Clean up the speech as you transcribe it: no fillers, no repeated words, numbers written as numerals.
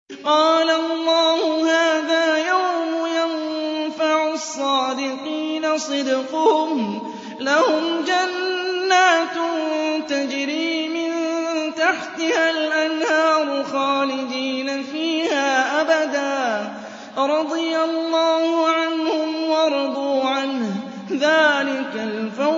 قَالَ اللَّهُ هَٰذَا يَوْمُ يَنفَعُ الصَّادِقِينَ صِدْقُهُمْ ۚ لَهُمْ جَنَّاتٌ تَجْرِي مِن تَحْتِهَا الْأَنْهَارُ خَالِدِينَ فِيهَا أَبَدًا ۖ رَّضِيَ اللَّهُ عَنْهُمْ وَرَضُوا عَنْهُ ۚ ذَٰلِكَ الْفَوْزُ